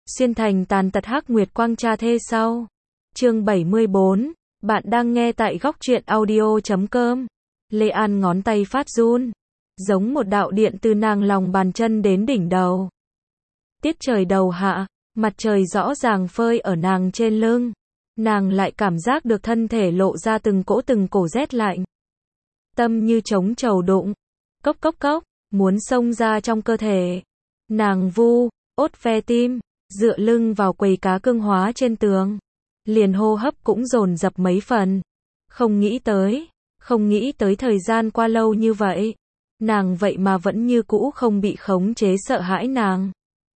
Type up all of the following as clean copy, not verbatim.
Xuyên thành tàn tật hắc nguyệt quang cha thê sau. Chương 74, bạn đang nghe tại góc truyện audio.com. Lê An ngón tay phát run, giống một đạo điện từ nàng lòng bàn chân đến đỉnh đầu. Tiết trời đầu hạ, mặt trời rõ ràng phơi ở nàng trên lưng. Nàng lại cảm giác được thân thể lộ ra từng cổ rét lạnh. Tâm như trống trầu đụng, cốc cốc cốc, muốn xông ra trong cơ thể. Nàng vu, ốt ve tim, dựa lưng vào quầy cá cưng hóa trên tường. Liền hô hấp cũng dồn dập mấy phần. Không nghĩ tới thời gian qua lâu như vậy. Nàng vậy mà vẫn như cũ không bị khống chế sợ hãi nàng.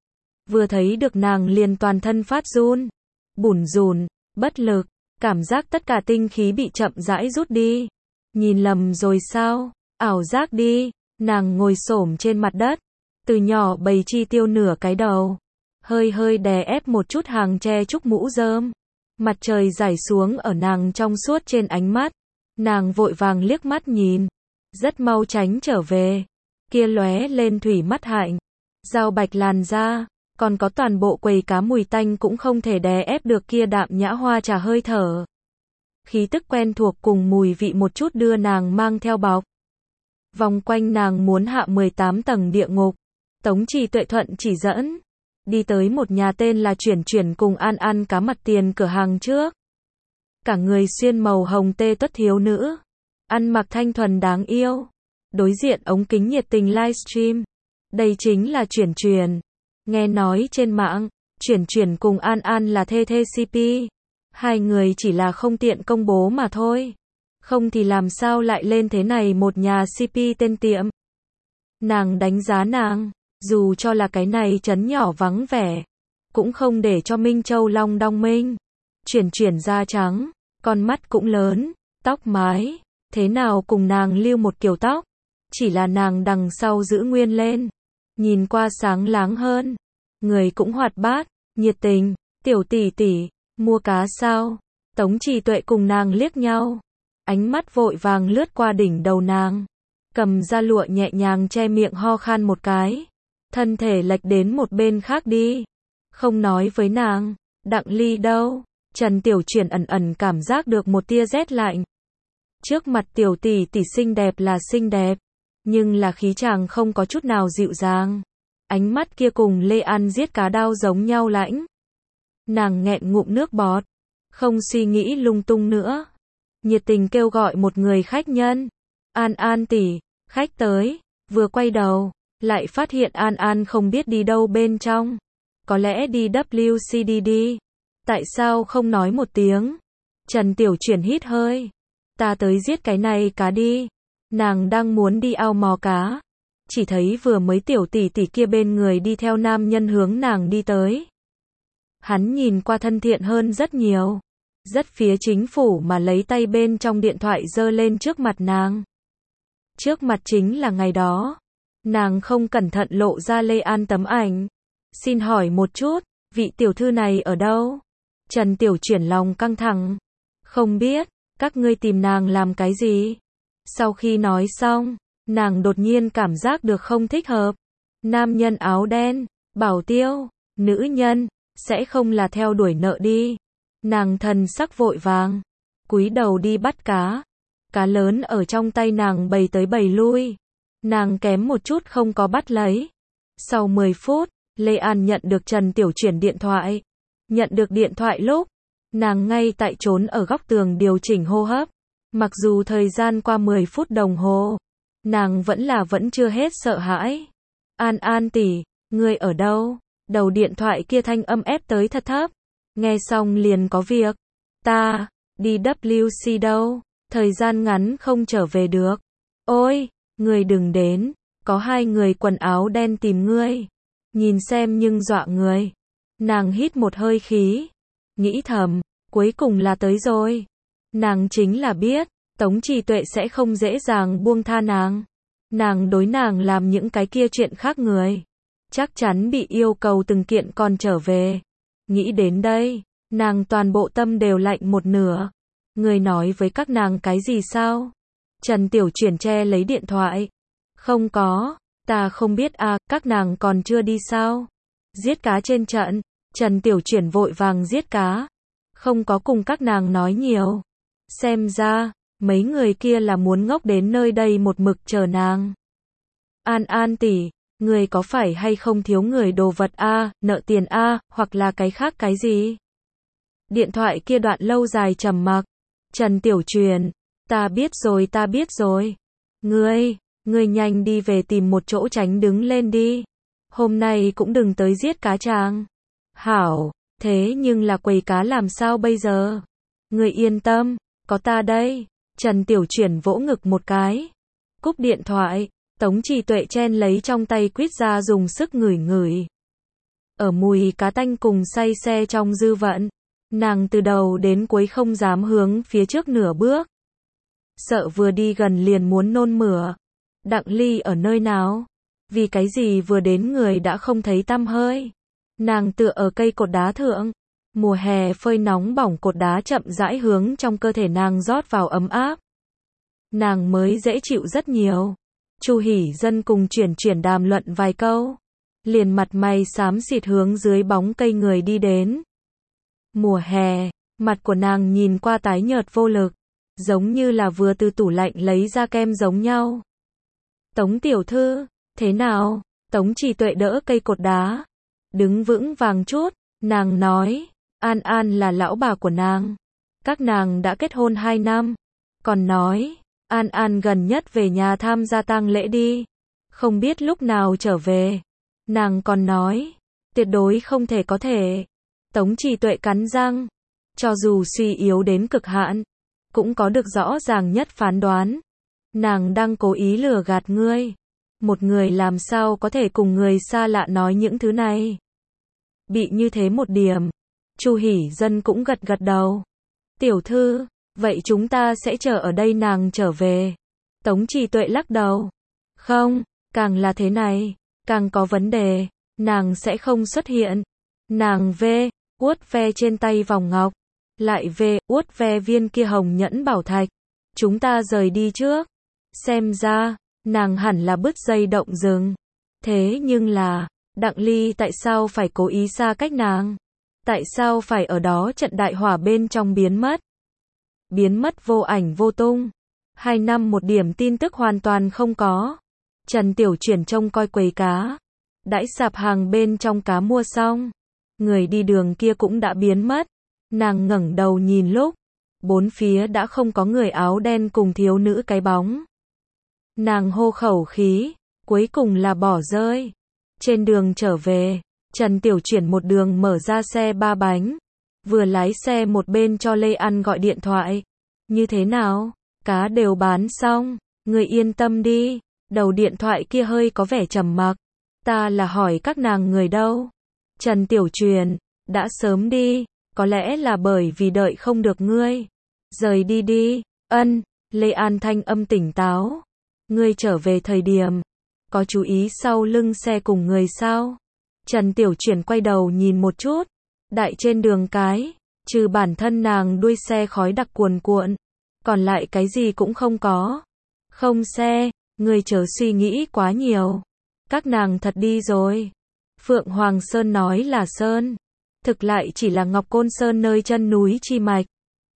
Vừa thấy được nàng liền toàn thân phát run, bủn rủn, bất lực, cảm giác tất cả tinh khí bị chậm rãi rút đi. Nhìn lầm rồi sao? Ảo giác đi. Nàng ngồi xổm trên mặt đất, từ nhỏ bầy chi tiêu nửa cái đầu, hơi đè ép một chút hàng tre trúc mũ rơm. Mặt trời rải xuống ở nàng trong suốt trên ánh mắt. Nàng vội vàng liếc mắt nhìn, rất mau tránh trở về. Kia lóe lên thủy mắt hạnh, dao bạch làn da, còn có toàn bộ quầy cá mùi tanh cũng không thể đè ép được kia đạm nhã hoa trà hơi thở. Khí tức quen thuộc cùng mùi vị một chút đưa nàng mang theo bọc. Vòng quanh nàng muốn hạ 18 tầng địa ngục. Tống Trì Tuệ thuận chỉ dẫn, đi tới một nhà tên là Chuyển cùng An An cá mặt tiền cửa hàng trước. Cả người xuyên màu hồng tê tuất thiếu nữ, ăn mặc thanh thuần đáng yêu, đối diện ống kính nhiệt tình livestream. Đây chính là Chuyển. Nghe nói trên mạng, Chuyển cùng An An là thê CP. Hai người chỉ là không tiện công bố mà thôi. Không thì làm sao lại lên thế này một nhà CP tên tiệm. Nàng đánh giá nàng, dù cho là cái này trấn nhỏ vắng vẻ, cũng không để cho Minh Châu long đong minh. Chuyển da trắng, con mắt cũng lớn, tóc mái, thế nào cùng nàng lưu một kiểu tóc. Chỉ là nàng đằng sau giữ nguyên lên, nhìn qua sáng láng hơn. Người cũng hoạt bát, nhiệt tình, tiểu tỷ tỷ, mua cá sao? Tống Trì Tuệ cùng nàng liếc nhau. Ánh mắt vội vàng lướt qua đỉnh đầu nàng, cầm ra lụa nhẹ nhàng che miệng ho khan một cái, thân thể lệch đến một bên khác đi, không nói với nàng. Đặng Ly đâu? Trần Tiểu Chuyển ẩn cảm giác được một tia rét lạnh. Trước mặt tiểu tỷ tỷ xinh đẹp là xinh đẹp, nhưng là khí chàng không có chút nào dịu dàng. Ánh mắt kia cùng Lê An giết cá đao giống nhau lãnh. Nàng nghẹn ngụm nước bọt, không suy nghĩ lung tung nữa. Nhiệt tình kêu gọi một người khách nhân. An An tỷ, khách tới. Vừa quay đầu, lại phát hiện An An không biết đi đâu bên trong. Có lẽ đi WCD đi. Tại sao không nói một tiếng? Trần Tiểu Chuyển hít hơi. Ta tới giết cái này cá đi. Nàng đang muốn đi ao mò cá. Chỉ thấy vừa mới tiểu tỷ tỷ kia bên người đi theo nam nhân hướng nàng đi tới. Hắn nhìn qua thân thiện hơn rất nhiều. Rất phía chính phủ mà lấy tay bên trong điện thoại giơ lên trước mặt nàng. Trước mặt chính là ngày đó. Nàng không cẩn thận lộ ra Lê An tấm ảnh. Xin hỏi một chút, vị tiểu thư này ở đâu? Trần Tiểu Chuyển lòng căng thẳng. Không biết, các ngươi tìm nàng làm cái gì? Sau khi nói xong, nàng đột nhiên cảm giác được không thích hợp. Nam nhân áo đen, bảo tiêu, nữ nhân, sẽ không là theo đuổi nợ đi. Nàng thần sắc vội vàng, cúi đầu đi bắt cá. Cá lớn ở trong tay nàng bầy tới bầy lui. Nàng kém một chút không có bắt lấy. Sau 10 phút, Lê An nhận được Trần Tiểu Chuyển điện thoại. Nhận được điện thoại lúc, nàng ngay tại trốn ở góc tường điều chỉnh hô hấp. Mặc dù thời gian qua 10 phút đồng hồ, nàng vẫn chưa hết sợ hãi. An An tỷ, ngươi ở đâu? Đầu điện thoại kia thanh âm ép tới thật thấp. Nghe xong liền có việc. Ta, đi WC đâu? Thời gian ngắn không trở về được. Ôi, ngươi đừng đến. Có hai người quần áo đen tìm ngươi. Nhìn xem nhưng dọa người. Nàng hít một hơi khí. Nghĩ thầm, cuối cùng là tới rồi. Nàng chính là biết, Tống Trì Tuệ sẽ không dễ dàng buông tha nàng. Nàng đối nàng làm những cái kia chuyện khác người. Chắc chắn bị yêu cầu từng kiện còn trở về. Nghĩ đến đây, nàng toàn bộ tâm đều lạnh một nửa. Người nói với các nàng cái gì sao? Trần Tiểu Chuyển che lấy điện thoại. Không có, ta không biết à, các nàng còn chưa đi sao? Giết cá trên trận, Trần Tiểu Chuyển vội vàng giết cá, không có cùng các nàng nói nhiều. Xem ra, mấy người kia là muốn ngốc đến nơi đây một mực chờ nàng. An An tỷ, người có phải hay không thiếu người đồ vật a, nợ tiền a, hoặc là cái khác cái gì? Điện thoại kia đoạn lâu dài trầm mặc. Trần Tiểu Truyền, ta biết rồi. Ngươi nhanh đi về tìm một chỗ tránh đứng lên đi. Hôm nay cũng đừng tới giết cá chàng. Hảo, thế nhưng là quầy cá làm sao bây giờ? Ngươi yên tâm, có ta đây. Trần Tiểu Chuyển vỗ ngực một cái. Cúp điện thoại, Tống Trì Tuệ chen lấy trong tay quýt ra dùng sức ngửi ngửi. Ở mùi cá tanh cùng say xe trong dư vận, nàng từ đầu đến cuối không dám hướng phía trước nửa bước. Sợ vừa đi gần liền muốn nôn mửa. Đặng Ly ở nơi nào? Vì cái gì vừa đến người đã không thấy tăm hơi? Nàng tựa ở cây cột đá thượng. Mùa hè phơi nóng bỏng cột đá chậm rãi hướng trong cơ thể nàng rót vào ấm áp. Nàng mới dễ chịu rất nhiều. Chu Hỷ Dân cùng chuyển đàm luận vài câu. Liền mặt mày xám xịt hướng dưới bóng cây người đi đến. Mùa hè, mặt của nàng nhìn qua tái nhợt vô lực. Giống như là vừa từ tủ lạnh lấy ra kem giống nhau. Tống tiểu thư, thế nào? Tống Trì Tuệ đỡ cây cột đá. Đứng vững vàng chút, nàng nói, An An là lão bà của nàng. Các nàng đã kết hôn 2 năm. Còn nói, An An gần nhất về nhà tham gia tang lễ đi. Không biết lúc nào trở về. Nàng còn nói, tuyệt đối không thể có thể. Tống Trì Tuệ cắn răng. Cho dù suy yếu đến cực hạn, cũng có được rõ ràng nhất phán đoán. Nàng đang cố ý lừa gạt ngươi. Một người làm sao có thể cùng người xa lạ nói những thứ này. Bị như thế một điểm. Chu Hỷ Dân cũng gật gật đầu. Tiểu thư, vậy chúng ta sẽ chờ ở đây nàng trở về. Tống Trì Tuệ lắc đầu. Không, càng là thế này, càng có vấn đề. Nàng sẽ không xuất hiện. Nàng uốt ve trên tay vòng ngọc. Lại uốt ve viên kia hồng nhẫn bảo thạch. Chúng ta rời đi trước. Xem ra, nàng hẳn là bứt dây động rừng. Thế nhưng là, Đặng Ly tại sao phải cố ý xa cách nàng? Tại sao phải ở đó trận đại hỏa bên trong biến mất? Biến mất vô ảnh vô tung. 2 năm một điểm tin tức hoàn toàn không có. Trần Tiểu Chuyển trông coi quầy cá. Đãi sạp hàng bên trong cá mua xong. Người đi đường kia cũng đã biến mất. Nàng ngẩng đầu nhìn lúc. Bốn phía đã không có người áo đen cùng thiếu nữ cái bóng. Nàng hô khẩu khí. Cuối cùng là bỏ rơi. Trên đường trở về, Trần Tiểu Chuyển một đường mở ra xe 3 bánh. Vừa lái xe một bên cho Lê An gọi điện thoại. Như thế nào? Cá đều bán xong. Người yên tâm đi. Đầu điện thoại kia hơi có vẻ trầm mặc. Ta là hỏi các nàng người đâu? Trần Tiểu Truyền, đã sớm đi. Có lẽ là bởi vì đợi không được ngươi. Rời đi đi. Ân, Lê An thanh âm tỉnh táo. Ngươi trở về thời điểm. Có chú ý sau lưng xe cùng người sao? Trần Tiểu Chuyển quay đầu nhìn một chút. Đại trên đường cái, trừ bản thân nàng đuôi xe khói đặc cuồn cuộn. Còn lại cái gì cũng không có. Không xe, người chớ suy nghĩ quá nhiều. Các nàng thật đi rồi. Phượng Hoàng Sơn nói là Sơn. Thực lại chỉ là Ngọc Côn Sơn nơi chân núi Chi Mạch.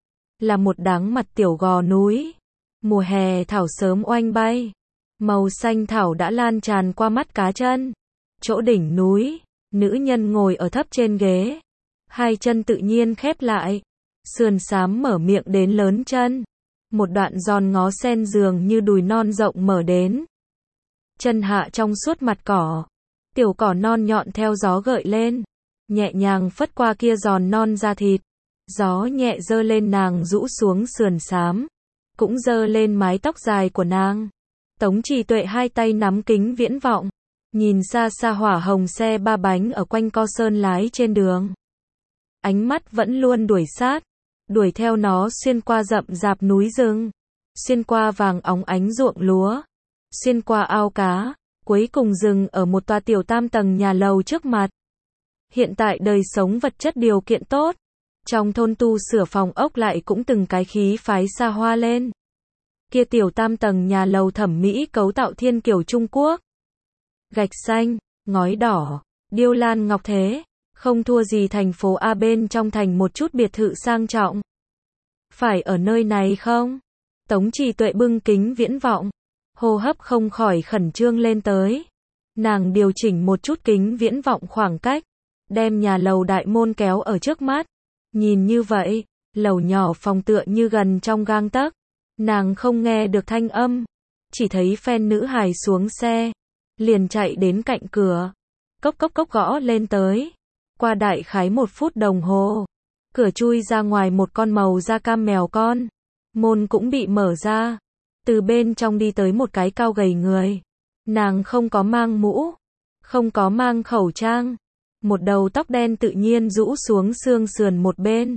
Là một đáng mặt tiểu gò núi. Mùa hè thảo sớm oanh bay. Màu xanh thảo đã lan tràn qua mắt cá chân. Chỗ đỉnh núi, nữ nhân ngồi ở thấp trên ghế. Hai chân tự nhiên khép lại. Sườn xám mở miệng đến lớn chân. Một đoạn giòn ngó sen dường như đùi non rộng mở đến. Chân hạ trong suốt mặt cỏ. Tiểu cỏ non nhọn theo gió gợi lên. Nhẹ nhàng phất qua kia giòn non da thịt. Gió nhẹ dơ lên nàng rũ xuống sườn xám. Cũng dơ lên mái tóc dài của nàng. Tống Trì Tuệ hai tay nắm kính viễn vọng. Nhìn xa xa hỏa hồng xe 3 bánh ở quanh co sơn lái trên đường. Ánh mắt vẫn luôn đuổi sát. Đuổi theo nó xuyên qua rậm rạp núi rừng. Xuyên qua vàng óng ánh ruộng lúa. Xuyên qua ao cá. Cuối cùng dừng ở một tòa tiểu 3 tầng nhà lầu trước mặt. Hiện tại đời sống vật chất điều kiện tốt. Trong thôn tu sửa phòng ốc lại cũng từng cái khí phái xa hoa lên. Kia tiểu 3 tầng nhà lầu thẩm mỹ cấu tạo thiên kiểu Trung Quốc. Gạch xanh, ngói đỏ, điêu lan ngọc thế. Không thua gì thành phố A bên trong thành một chút biệt thự sang trọng. Phải ở nơi này không? Tống Trì Tuệ bưng kính viễn vọng, hô hấp không khỏi khẩn trương lên tới. Nàng điều chỉnh một chút kính viễn vọng khoảng cách, đem nhà lầu đại môn kéo ở trước mắt. Nhìn như vậy, lầu nhỏ phòng tựa như gần trong gang tấc. Nàng không nghe được thanh âm, chỉ thấy phen nữ hài xuống xe, liền chạy đến cạnh cửa, cốc cốc cốc gõ lên tới. Qua đại khái 1 phút đồng hồ, cửa chui ra ngoài một con màu da cam mèo con. Môn cũng bị mở ra, từ bên trong đi tới một cái cao gầy người. Nàng không có mang mũ, không có mang khẩu trang, một đầu tóc đen tự nhiên rũ xuống xương sườn một bên.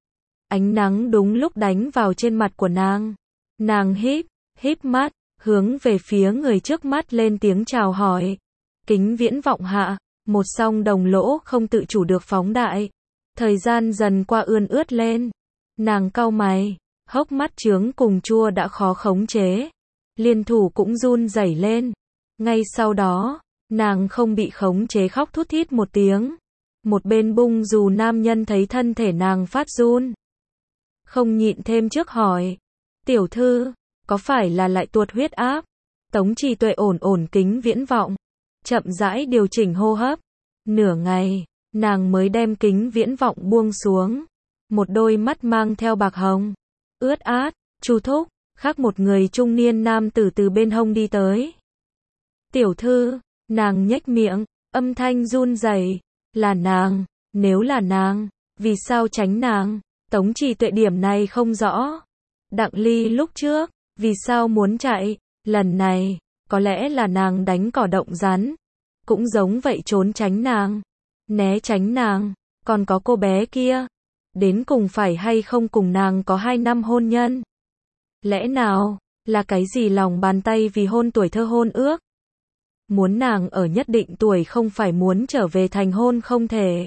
Ánh nắng đúng lúc đánh vào trên mặt của nàng. Nàng híp mắt, hướng về phía người trước mắt lên tiếng chào hỏi. Kính viễn vọng hạ, một song đồng lỗ không tự chủ được phóng đại. Thời gian dần qua ươn ướt lên. Nàng cau mày, hốc mắt trướng cùng chua đã khó khống chế. Liên thủ cũng run rẩy lên. Ngay sau đó, nàng không bị khống chế khóc thút thít một tiếng. Một bên bung dù nam nhân thấy thân thể nàng phát run, không nhịn thêm trước hỏi. Tiểu thư, có phải là lại tuột huyết áp? Tống Trì Tuệ ổn kính viễn vọng, chậm rãi điều chỉnh hô hấp. Nửa ngày, nàng mới đem kính viễn vọng buông xuống. Một đôi mắt mang theo bạc hồng, ướt át, Chu thúc, khác một người trung niên nam tử từ bên hông đi tới. Tiểu thư, nàng nhếch miệng, âm thanh run rẩy. Là nàng, nếu là nàng, vì sao tránh nàng? Tống Trì Tuệ điểm này không rõ. Đặng Ly lúc trước, vì sao muốn chạy? Lần này, có lẽ là nàng đánh cỏ động rắn. Cũng giống vậy trốn tránh nàng, né tránh nàng. Còn có cô bé kia, đến cùng phải hay không cùng nàng có 2 năm hôn nhân? Lẽ nào, là cái gì lòng bàn tay vì hôn tuổi thơ hôn ước? Muốn nàng ở nhất định tuổi không phải muốn trở về thành hôn không thể.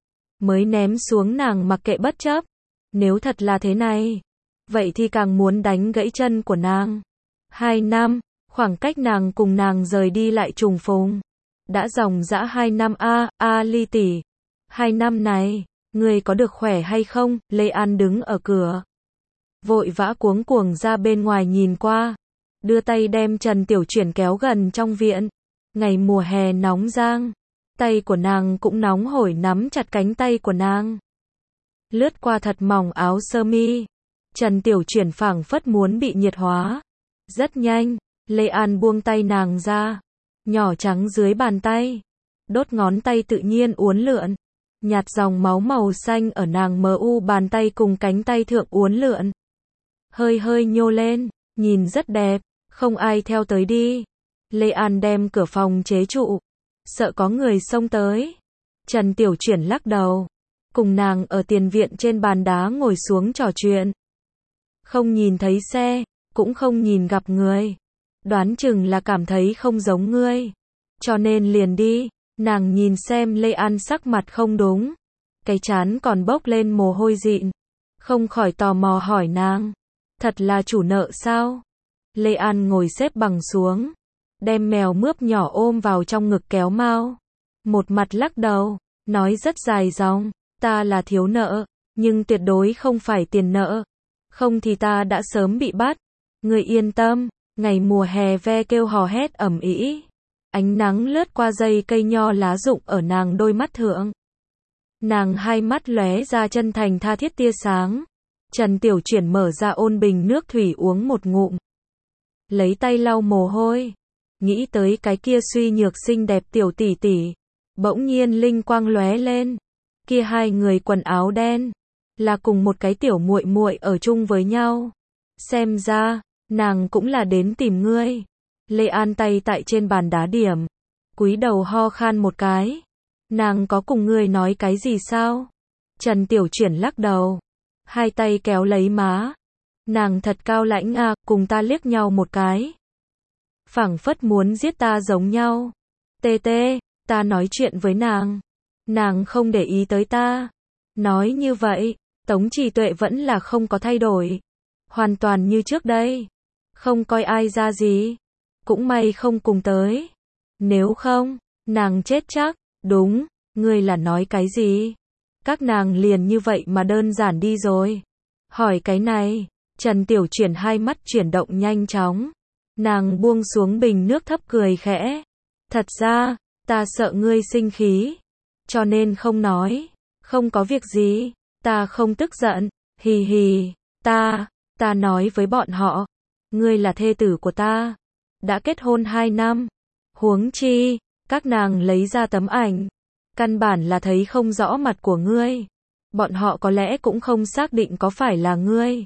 Mới ném xuống nàng mặc kệ bất chấp. Nếu thật là thế này, vậy thì càng muốn đánh gãy chân của nàng. 2 năm, khoảng cách nàng cùng nàng rời đi lại trùng phùng. Đã dòng dã 2 năm Ly tỷ. 2 năm này, người có được khỏe hay không? Lê An đứng ở cửa, vội vã cuống cuồng ra bên ngoài nhìn qua, đưa tay đem Trần Tiểu Chuyển kéo gần trong viện. Ngày mùa hè nóng rang, tay của nàng cũng nóng hổi nắm chặt cánh tay của nàng. Lướt qua thật mỏng áo sơ mi, Trần Tiểu Chuyển phảng phất muốn bị nhiệt hóa. Rất nhanh, Lê An buông tay nàng ra, nhỏ trắng dưới bàn tay, đốt ngón tay tự nhiên uốn lượn, nhạt dòng máu màu xanh ở nàng mu bàn tay cùng cánh tay thượng uốn lượn. Hơi nhô lên, nhìn rất đẹp, không ai theo tới đi. Lê An đem cửa phòng chế trụ, sợ có người xông tới. Trần Tiểu Chuyển lắc đầu, cùng nàng ở tiền viện trên bàn đá ngồi xuống trò chuyện. Không nhìn thấy xe, cũng không nhìn gặp người. Đoán chừng là cảm thấy không giống ngươi, cho nên liền đi. Nàng nhìn xem Lê An sắc mặt không đúng, cái trán còn bốc lên mồ hôi dịn, không khỏi tò mò hỏi nàng, thật là chủ nợ sao? Lê An ngồi xếp bằng xuống, đem mèo mướp nhỏ ôm vào trong ngực kéo mao, một mặt lắc đầu, nói rất dài dòng, ta là thiếu nợ, nhưng tuyệt đối không phải tiền nợ, không thì ta đã sớm bị bắt. Người yên tâm. Ngày mùa hè ve kêu hò hét ầm ĩ, ánh nắng lướt qua dây cây nho lá rụng ở nàng đôi mắt thượng. Nàng hai mắt lóe ra chân thành tha thiết tia sáng. Trần Tiểu Chuyển mở ra ôn bình nước thủy uống một ngụm, lấy tay lau mồ hôi, nghĩ tới cái kia suy nhược xinh đẹp tiểu tỷ tỷ, bỗng nhiên linh quang lóe lên. Kia 2 người quần áo đen, là cùng một cái tiểu muội muội ở chung với nhau. Xem ra, nàng cũng là đến tìm ngươi. Lê An tay tại trên bàn đá điểm, cúi đầu ho khan một cái. Nàng có cùng ngươi nói cái gì sao? Trần Tiểu Chuyển lắc đầu, 2 tay kéo lấy má. Nàng thật cao lãnh à, cùng ta liếc nhau một cái, phảng phất muốn giết ta giống nhau. Tê, ta nói chuyện với nàng không để ý tới ta. Nói như vậy, Tống Trì Tuệ vẫn là không có thay đổi, hoàn toàn như trước đây, không coi ai ra gì. Cũng may không cùng tới, nếu không, nàng chết chắc. Đúng, Ngươi là nói cái gì? Các nàng liền như vậy mà đơn giản đi rồi. Hỏi cái này, Trần Tiểu Chuyển hai mắt chuyển động nhanh chóng. Nàng buông xuống bình nước thấp cười khẽ. Thật ra, ta sợ ngươi sinh khí. Cho nên không nói. Không có việc gì. Ta không tức giận. Hì hì. Ta nói với bọn họ. Ngươi là thê tử của ta. Đã kết hôn 2 năm. Huống chi, các nàng lấy ra tấm ảnh. Căn bản là thấy không rõ mặt của ngươi. Bọn họ có lẽ cũng không xác định có phải là ngươi.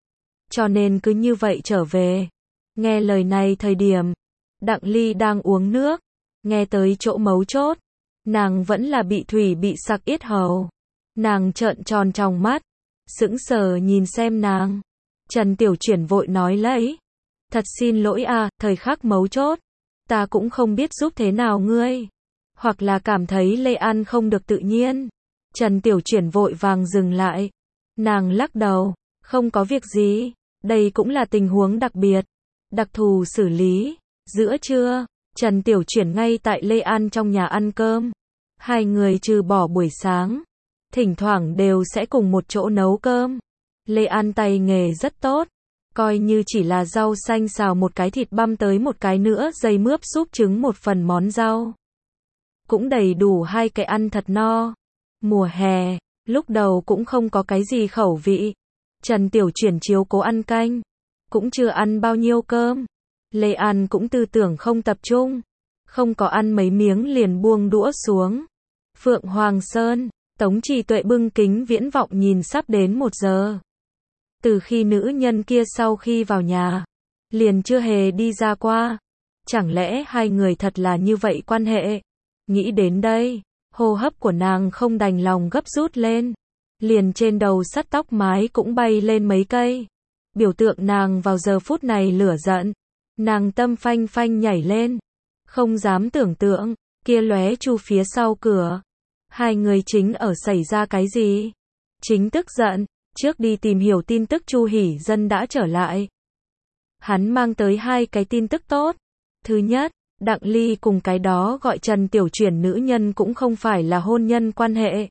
Cho nên cứ như vậy trở về. Nghe lời này thời điểm, Đặng Ly đang uống nước. Nghe tới chỗ mấu chốt. Nàng vẫn là bị thủy bị sặc yết hầu. Nàng trợn tròn trong mắt. Sững sờ nhìn xem nàng. Trần Tiểu Chuyển vội nói lấy. Thật xin lỗi à, thời khắc mấu chốt. Ta cũng không biết giúp thế nào ngươi. Hoặc là cảm thấy Lê An không được tự nhiên. Trần Tiểu Chuyển vội vàng dừng lại. Nàng lắc đầu. Không có việc gì. Đây cũng là tình huống đặc biệt. Đặc thù xử lý. Giữa trưa, Trần Tiểu Chuyển ngay tại Lê An trong nhà ăn cơm. Hai người trừ bỏ buổi sáng. Thỉnh thoảng đều sẽ cùng một chỗ nấu cơm. Lê An tay nghề rất tốt. Coi như chỉ là rau xanh xào một cái thịt băm tới một cái nữa dây mướp súp trứng một phần món rau. Cũng đầy đủ hai cái ăn thật no. Mùa hè, lúc đầu cũng không có cái gì khẩu vị. Trần Tiểu Chuyển chiếu cố ăn canh. Cũng chưa ăn bao nhiêu cơm. Lê An cũng tư tưởng không tập trung. Không có ăn mấy miếng liền buông đũa xuống. Phượng Hoàng Sơn, Tống Trì Tuệ bưng kính viễn vọng nhìn sắp đến 1 giờ. Từ khi nữ nhân kia sau khi vào nhà, liền chưa hề đi ra qua. Chẳng lẽ hai người thật là như vậy quan hệ? Nghĩ đến đây, hô hấp của nàng không đành lòng gấp rút lên. Liền trên đầu sắt tóc mái cũng bay lên mấy cây. Biểu tượng nàng vào giờ phút này lửa giận. Nàng tâm phanh phanh nhảy lên. Không dám tưởng tượng, kia lóe Chu phía sau cửa. Hai người chính ở xảy ra cái gì? Chính tức giận, trước đi tìm hiểu tin tức Chu Hỷ Dân đã trở lại. Hắn mang tới 2 cái tin tức tốt. Thứ nhất, Đặng Ly cùng cái đó gọi Trần Tiểu Chuyển nữ nhân cũng không phải là hôn nhân quan hệ.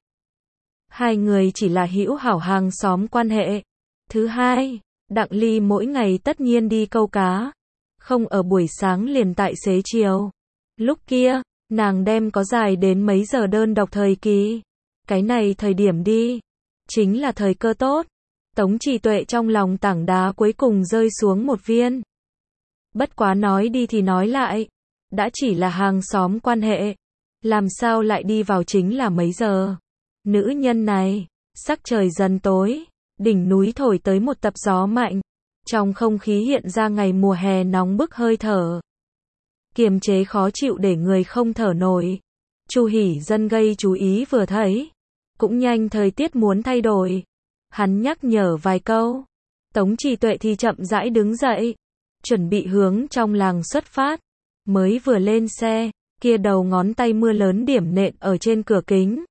Hai người chỉ là hữu hảo hàng xóm quan hệ. Thứ hai, Đặng Ly mỗi ngày tất nhiên đi câu cá. Không ở buổi sáng liền tại xế chiều. Lúc kia, nàng đem có dài đến mấy giờ đơn độc thời kỳ. Cái này thời điểm đi. Chính là thời cơ tốt. Tống Trì Tuệ trong lòng tảng đá cuối cùng rơi xuống một viên. Bất quá nói đi thì nói lại. Đã chỉ là hàng xóm quan hệ. Làm sao lại đi vào chính là mấy giờ. Nữ nhân này, sắc trời dần tối. Đỉnh núi thổi tới một tập gió mạnh. Trong không khí hiện ra ngày mùa hè nóng bức hơi thở. Kiềm chế khó chịu để người không thở nổi. Chu Hỷ Dân gây chú ý vừa thấy. Cũng nhanh thời tiết muốn thay đổi. Hắn nhắc nhở vài câu. Tống Trì Tuệ thì chậm rãi đứng dậy. Chuẩn bị hướng trong làng xuất phát. Mới vừa lên xe, kia đầu ngón tay mưa lớn điểm nện ở trên cửa kính.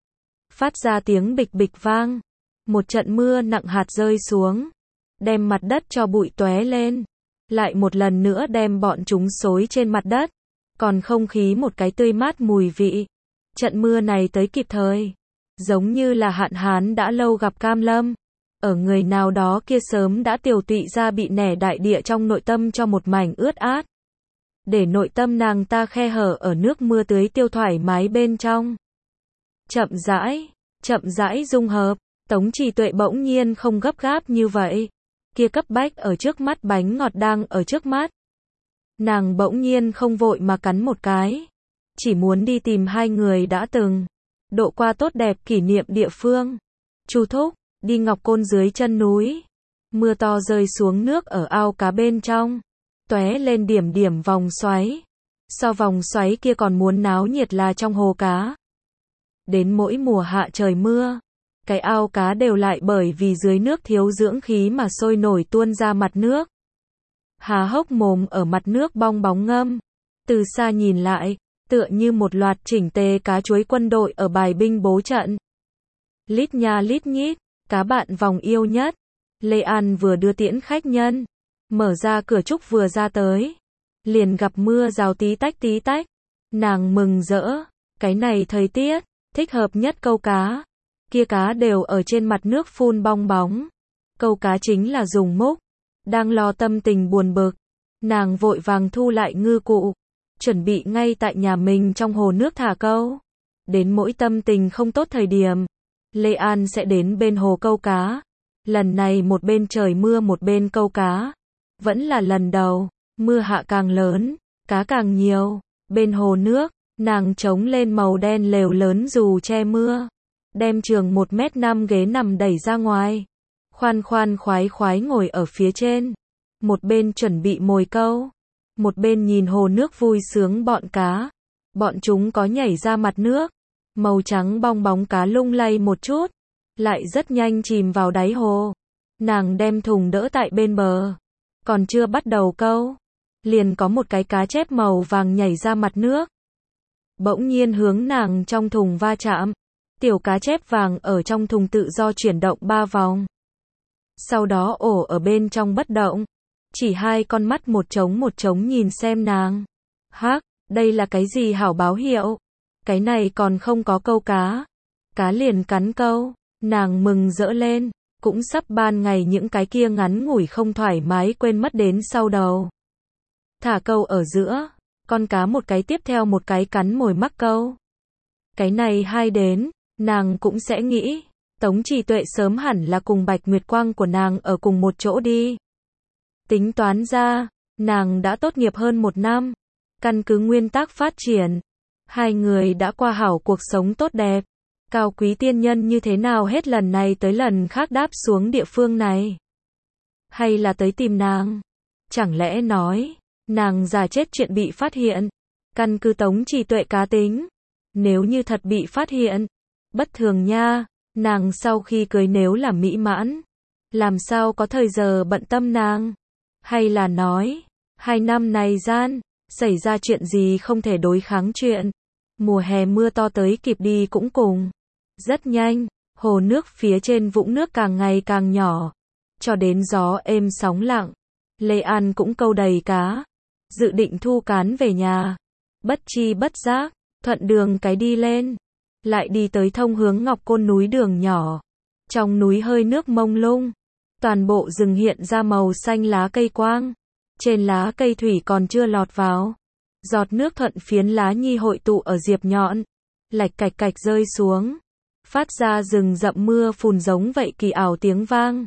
Phát ra tiếng bịch bịch vang. Một trận mưa nặng hạt rơi xuống. Đem mặt đất cho bụi tóe lên. Lại một lần nữa đem bọn chúng xối trên mặt đất. Còn không khí một cái tươi mát mùi vị. Trận mưa này tới kịp thời. Giống như là hạn hán đã lâu gặp cam lâm. Ở người nào đó kia sớm đã tiều tụy ra bị nẻ đại địa trong nội tâm cho một mảnh ướt át. Để nội tâm nàng ta khe hở ở nước mưa tưới tiêu thoải mái bên trong. Chậm rãi dung hợp. Tống Trì Tuệ bỗng nhiên không gấp gáp như vậy. Kia cấp bách ở trước mắt bánh ngọt đang ở trước mắt. Nàng bỗng nhiên không vội mà cắn một cái. Chỉ muốn đi tìm hai người đã từng độ qua tốt đẹp kỷ niệm địa phương. Chu thúc, đi Ngọc Côn dưới chân núi. Mưa to rơi xuống nước ở ao cá bên trong. Tóe lên điểm điểm vòng xoáy. So vòng xoáy kia còn muốn náo nhiệt là trong hồ cá. Đến mỗi mùa hạ trời mưa. Cái ao cá đều lại bởi vì dưới nước thiếu dưỡng khí mà sôi nổi tuôn ra mặt nước. Há hốc mồm ở mặt nước bong bóng ngâm. Từ xa nhìn lại, tựa như một loạt chỉnh tề cá chuối quân đội ở bài binh bố trận. Lít nha lít nhít, cá bạn vòng yêu nhất. Lê An vừa đưa tiễn khách nhân. Mở ra cửa trúc vừa ra tới. Liền gặp mưa rào tí tách tí tách. Nàng mừng rỡ. Cái này thời tiết, thích hợp nhất câu cá. Kia cá đều ở trên mặt nước phun bong bóng. Câu cá chính là dùng múc. Đang lo tâm tình buồn bực, nàng vội vàng thu lại ngư cụ, chuẩn bị ngay tại nhà mình trong hồ nước thả câu. Đến mỗi tâm tình không tốt thời điểm, Lê An sẽ đến bên hồ câu cá. Lần này một bên trời mưa một bên câu cá. Vẫn là lần đầu, mưa hạ càng lớn, cá càng nhiều. Bên hồ nước, nàng chống lên màu đen lều lớn dù che mưa. Đem trường 1m5 ghế nằm đẩy ra ngoài. Khoan khoan khoái khoái ngồi ở phía trên. Một bên chuẩn bị mồi câu. Một bên nhìn hồ nước vui sướng bọn cá. Bọn chúng có nhảy ra mặt nước. Màu trắng bong bóng cá lung lay một chút. Lại rất nhanh chìm vào đáy hồ. Nàng đem thùng đỡ tại bên bờ. Còn chưa bắt đầu câu. Liền có một cái cá chép màu vàng nhảy ra mặt nước. Bỗng nhiên hướng nàng trong thùng va chạm. Tiểu cá chép vàng ở trong thùng tự do chuyển động 3 vòng. Sau đó ổ ở bên trong bất động. Chỉ hai con mắt một trống nhìn xem nàng. Hắc, đây là cái gì hảo báo hiệu? Cái này còn không có câu cá. Cá liền cắn câu. Nàng mừng rỡ lên. Cũng sắp ban ngày những cái kia ngắn ngủi không thoải mái quên mất đến sau đầu. Thả câu ở giữa. Con cá một cái tiếp theo một cái cắn mồi mắc câu. Cái này hai đến. Nàng cũng sẽ nghĩ. Tống Trì Tuệ sớm hẳn là cùng Bạch Nguyệt Quang của nàng ở cùng một chỗ đi. Tính toán ra, nàng đã tốt nghiệp hơn 1 năm. Căn cứ nguyên tắc phát triển. Hai người đã qua hảo cuộc sống tốt đẹp. Cao quý tiên nhân như thế nào hết lần này tới lần khác đáp xuống địa phương này. Hay là tới tìm nàng. Chẳng lẽ nói, nàng giả chết chuyện bị phát hiện. Căn cứ Tống Trì Tuệ cá tính. Nếu như thật bị phát hiện. Bất thường nha. Nàng sau khi cưới nếu là mỹ mãn. Làm sao có thời giờ bận tâm nàng. Hay là nói, 2 năm này gian, xảy ra chuyện gì không thể đối kháng chuyện. Mùa hè mưa to tới kịp đi cũng cùng. Rất nhanh, hồ nước phía trên vũng nước càng ngày càng nhỏ. Cho đến gió êm sóng lặng. Lê An cũng câu đầy cá. Dự định thu cán về nhà. Bất chi bất giác, thuận đường cái đi lên. Lại đi tới thông hướng Ngọc Côn núi đường nhỏ. Trong núi hơi nước mông lung. Toàn bộ rừng hiện ra màu xanh lá cây quang. Trên lá cây thủy còn chưa lọt vào. Giọt nước thuận phiến lá nhi hội tụ ở diệp nhọn. Lạch cạch cạch rơi xuống. Phát ra rừng rậm mưa phùn giống vậy kỳ ảo tiếng vang.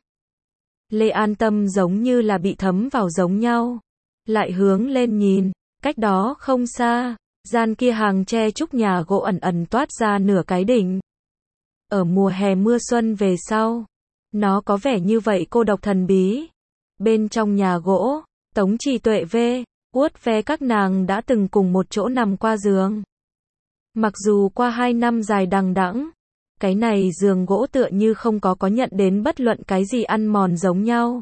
Lê An tâm giống như là bị thấm vào giống nhau. Lại hướng lên nhìn. Cách đó không xa. Gian kia hàng tre trúc nhà gỗ ẩn ẩn toát ra nửa cái đỉnh. Ở mùa hè mưa xuân về sau. Nó có vẻ như vậy cô độc thần bí. Bên trong nhà gỗ, Tống Trì Tuệ uất ve các nàng đã từng cùng một chỗ nằm qua giường. Mặc dù qua 2 năm dài đằng đẵng, cái này giường gỗ tựa như không có nhận đến bất luận cái gì ăn mòn giống nhau.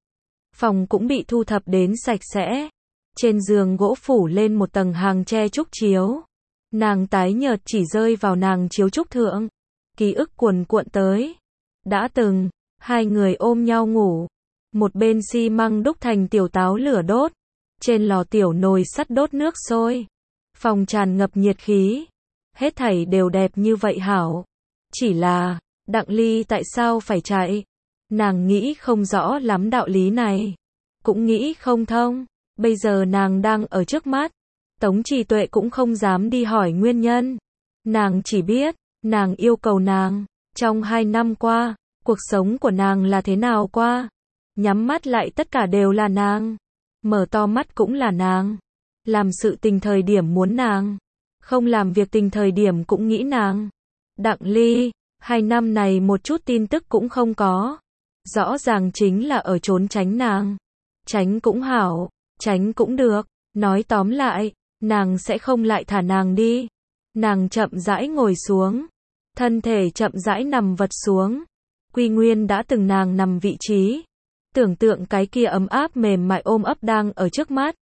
Phòng cũng bị thu thập đến sạch sẽ. Trên giường gỗ phủ lên một tầng hàng tre trúc chiếu. Nàng tái nhợt chỉ rơi vào nàng chiếu trúc thượng. Ký ức cuồn cuộn tới. Đã từng, hai người ôm nhau ngủ. Một bên xi măng đúc thành tiểu táo lửa đốt. Trên lò tiểu nồi sắt đốt nước sôi. Phòng tràn ngập nhiệt khí. Hết thảy đều đẹp như vậy hảo. Chỉ là, Đặng Ly tại sao phải chạy? Nàng nghĩ không rõ lắm đạo lý này. Cũng nghĩ không thông. Bây giờ nàng đang ở trước mắt. Tống Trì Tuệ cũng không dám đi hỏi nguyên nhân. Nàng chỉ biết, nàng yêu cầu nàng. Trong 2 năm qua, cuộc sống của nàng là thế nào qua. Nhắm mắt lại tất cả đều là nàng. Mở to mắt cũng là nàng. Làm sự tình thời điểm muốn nàng. Không làm việc tình thời điểm cũng nghĩ nàng. Đặng Ly, 2 năm này một chút tin tức cũng không có. Rõ ràng chính là ở trốn tránh nàng. Tránh cũng hảo, tránh cũng được. Nói tóm lại, nàng sẽ không lại thả nàng đi. Nàng chậm rãi ngồi xuống. Thân thể chậm rãi nằm vật xuống. Quy nguyên đã từng nàng nằm vị trí. Tưởng tượng cái kia ấm áp mềm mại ôm ấp đang ở trước mắt.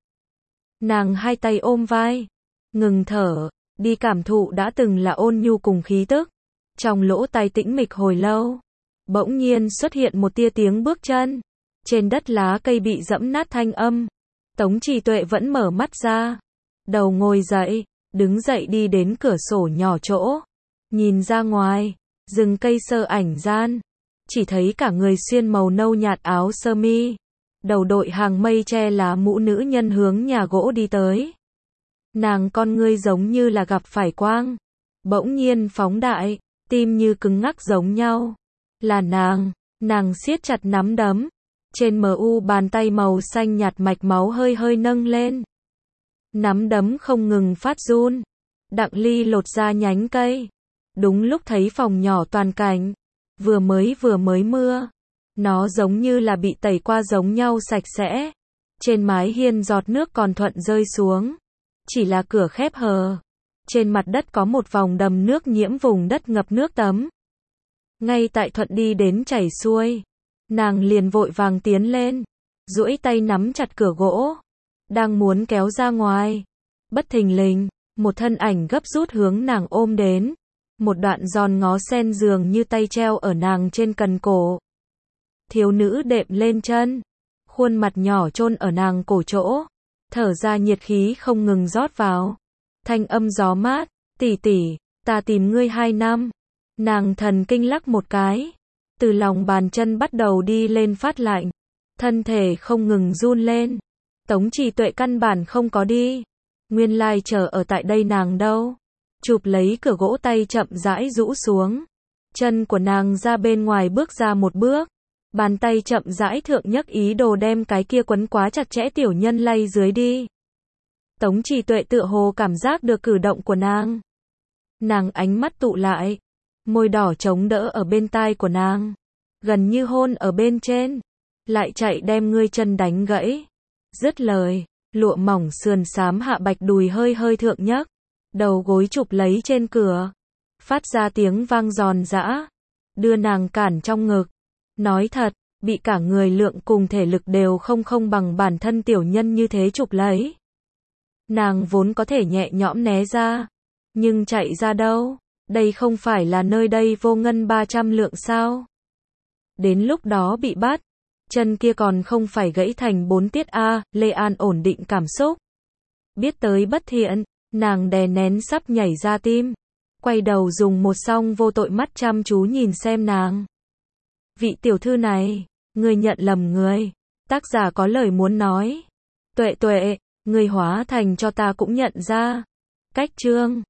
Nàng hai tay ôm vai. Ngừng thở, đi cảm thụ đã từng là ôn nhu cùng khí tức. Trong lỗ tai tĩnh mịch hồi lâu. Bỗng nhiên xuất hiện một tia tiếng bước chân. Trên đất lá cây bị dẫm nát thanh âm. Tống Trì Tuệ vẫn mở mắt ra. Đầu ngồi dậy, đứng dậy đi đến cửa sổ nhỏ chỗ. Nhìn ra ngoài, rừng cây sơ ảnh gian, chỉ thấy cả người xuyên màu nâu nhạt áo sơ mi, đầu đội hàng mây che lá mũ nữ nhân hướng nhà gỗ đi tới. Nàng con ngươi giống như là gặp phải quang, bỗng nhiên phóng đại, tim như cứng ngắc giống nhau. Là nàng siết chặt nắm đấm, trên mu bàn tay màu xanh nhạt mạch máu hơi hơi nâng lên. Nắm đấm không ngừng phát run. Đặng Ly lột ra nhánh cây. Đúng lúc thấy phòng nhỏ toàn cảnh, vừa mới mưa, nó giống như là bị tẩy qua giống nhau sạch sẽ. Trên mái hiên giọt nước còn thuận rơi xuống, chỉ là cửa khép hờ. Trên mặt đất có một vòng đầm nước nhiễm vùng đất ngập nước tấm. Ngay tại thuận đi đến chảy xuôi, nàng liền vội vàng tiến lên, duỗi tay nắm chặt cửa gỗ, đang muốn kéo ra ngoài. Bất thình lình, một thân ảnh gấp rút hướng nàng ôm đến. Một đoạn giòn ngó sen dường như tay treo ở nàng trên cần cổ. Thiếu nữ đệm lên chân, khuôn mặt nhỏ chôn ở nàng cổ chỗ, thở ra nhiệt khí không ngừng rót vào. Thanh âm gió mát, tỷ tỷ, ta tìm ngươi 2 năm. Nàng thần kinh lắc một cái, từ lòng bàn chân bắt đầu đi lên phát lạnh, thân thể không ngừng run lên. Tống Trì Tuệ căn bản không có đi, nguyên lai chờ ở tại đây nàng đâu. Chụp lấy cửa gỗ, tay chậm rãi rũ xuống, chân của nàng ra bên ngoài bước ra một bước, bàn tay chậm rãi thượng nhấc ý đồ đem cái kia quấn quá chặt chẽ tiểu nhân lay dưới đi. Tống Trì Tuệ tựa hồ cảm giác được cử động của nàng. Nàng ánh mắt tụ lại, môi đỏ chống đỡ ở bên tai của nàng, gần như hôn ở bên trên, lại chạy đem ngươi chân đánh gãy. Dứt lời, lụa mỏng sườn xám hạ bạch đùi hơi hơi thượng nhấc, đầu gối chụp lấy trên cửa, phát ra tiếng vang giòn giã, đưa nàng cản trong ngực. Nói thật, bị cả người lượng cùng thể lực đều không bằng bản thân tiểu nhân như thế chụp lấy. Nàng vốn có thể nhẹ nhõm né ra, nhưng chạy ra đâu? Đây không phải là nơi đây vô ngân 300 lượng sao? Đến lúc đó bị bắt, chân kia còn không phải gãy thành 4 tiết a. Lê An ổn định cảm xúc. Biết tới bất thiện, nàng đè nén sắp nhảy ra tim, quay đầu dùng một song vô tội mắt chăm chú nhìn xem nàng. Vị tiểu thư này, ngươi nhận lầm người. Tác giả có lời muốn nói. Tuệ Tuệ, ngươi hóa thành cho ta cũng nhận ra. Cách chương